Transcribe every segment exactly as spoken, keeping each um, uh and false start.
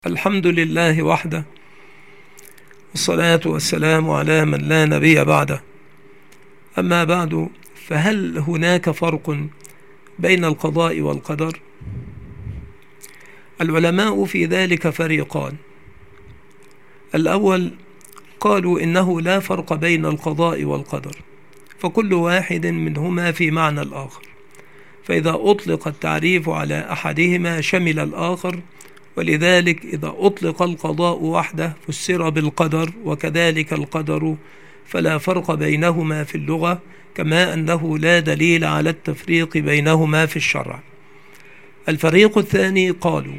الحمد لله وحده، والصلاة والسلام على من لا نبي بعده. أما بعد، فهل هناك فرق بين القضاء والقدر؟ العلماء في ذلك فريقان. الأول قالوا إنه لا فرق بين القضاء والقدر، فكل واحد منهما في معنى الآخر، فإذا أطلق التعريف على أحدهما شمل الآخر، ولذلك إذا أطلق القضاء وحده فسر بالقدر، وكذلك القدر، فلا فرق بينهما في اللغة، كما أنه لا دليل على التفريق بينهما في الشرع. الفريق الثاني قالوا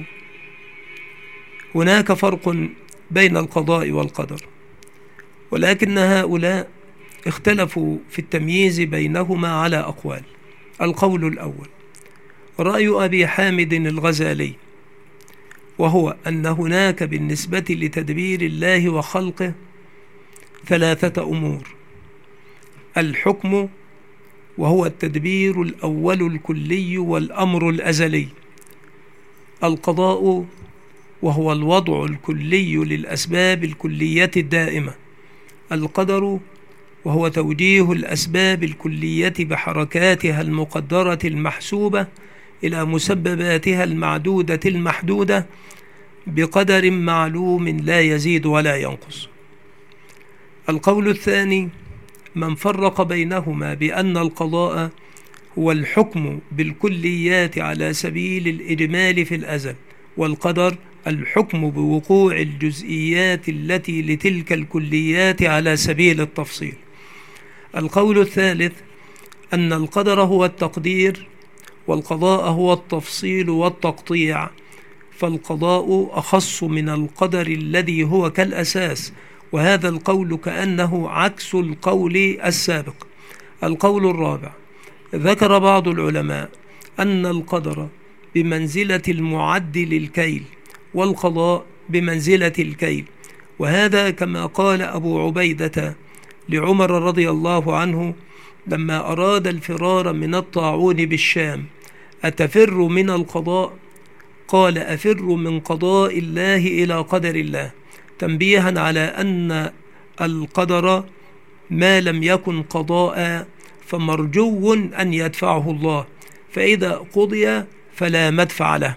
هناك فرق بين القضاء والقدر، ولكن هؤلاء اختلفوا في التمييز بينهما على أقوال. القول الأول رأي أبي حامد الغزالي، وهو أن هناك بالنسبة لتدبير الله وخلقه ثلاثة أمور: الحكم، وهو التدبير الأول الكلي والأمر الأزلي; القضاء، وهو الوضع الكلي للأسباب الكلية الدائمة; القدر، وهو توجيه الأسباب الكلية بحركاتها المقدرة المحسوبة إلى مسبباتها المعدودة المحدودة بقدر معلوم لا يزيد ولا ينقص. القول الثاني من فرق بينهما بأن القضاء هو الحكم بالكليات على سبيل الإجمال في الأزل، والقدر الحكم بوقوع الجزئيات التي لتلك الكليات على سبيل التفصيل. القول الثالث أن القدر هو التقدير، والقضاء هو التفصيل والتقطيع، فالقضاء أخص من القدر الذي هو كالأساس، وهذا القول كأنه عكس القول السابق. القول الرابع ذكر بعض العلماء أن القدر بمنزلة المعد للكيل، والقضاء بمنزلة الكيل، وهذا كما قال أبو عبيدة لعمر رضي الله عنه لما أراد الفرار من الطاعون بالشام: أتفر من القضاء؟ قال: أفر من قضاء الله إلى قدر الله، تنبيها على أن القدر ما لم يكن قضاء فمرجو أن يدفعه الله، فإذا قضي فلا مدفع له.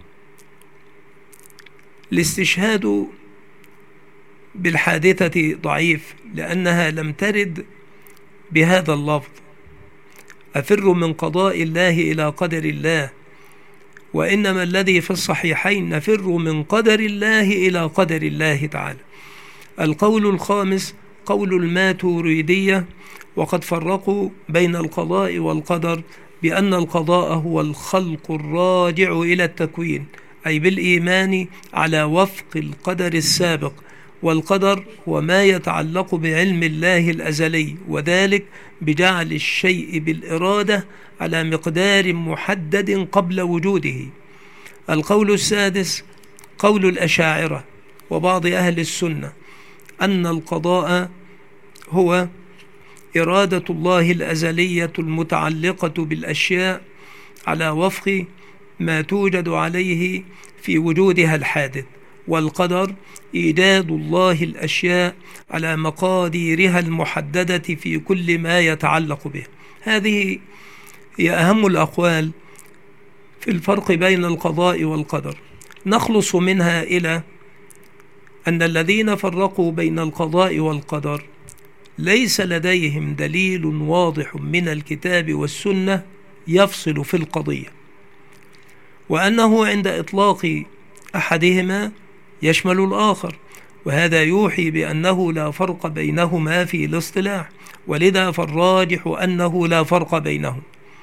الاستشهاد بالحادثة ضعيف، لأنها لم ترد بهذا اللفظ: أفر من قضاء الله إلى قدر الله، وإنما الذي في الصحيحين نفر من قدر الله إلى قدر الله تعالى. القول الخامس قول الماتريدية، وقد فرقوا بين القضاء والقدر بأن القضاء هو الخلق الراجع إلى التكوين، أي بالإيمان على وفق القدر السابق، والقدر هو ما يتعلق بعلم الله الأزلي، وذلك بجعل الشيء بالإرادة على مقدار محدد قبل وجوده. القول السادس قول الأشاعرة وبعض أهل السنة أن القضاء هو إرادة الله الأزلية المتعلقة بالأشياء على وفق ما توجد عليه في وجودها الحادث، والقدر إيجاد الله الأشياء على مقاديرها المحددة في كل ما يتعلق به. هذه هي أهم الأقوال في الفرق بين القضاء والقدر. نخلص منها إلى أن الذين فرقوا بين القضاء والقدر ليس لديهم دليل واضح من الكتاب والسنة يفصل في القضية، وأنه عند إطلاق أحدهما يشمل الآخر، وهذا يوحي بأنه لا فرق بينهما في الاصطلاح، ولذا فالراجح أنه لا فرق بينهم.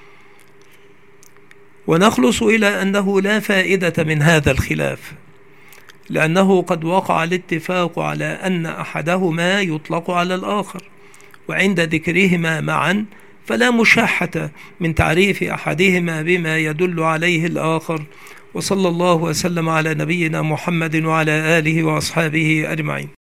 ونخلص إلى أنه لا فائدة من هذا الخلاف، لأنه قد وقع الاتفاق على أن أحدهما يطلق على الآخر، وعند ذكرهما معا فلا مشاحة من تعريف أحدهما بما يدل عليه الآخر. وصلى الله وسلم على نبينا محمد وعلى آله وأصحابه أجمعين.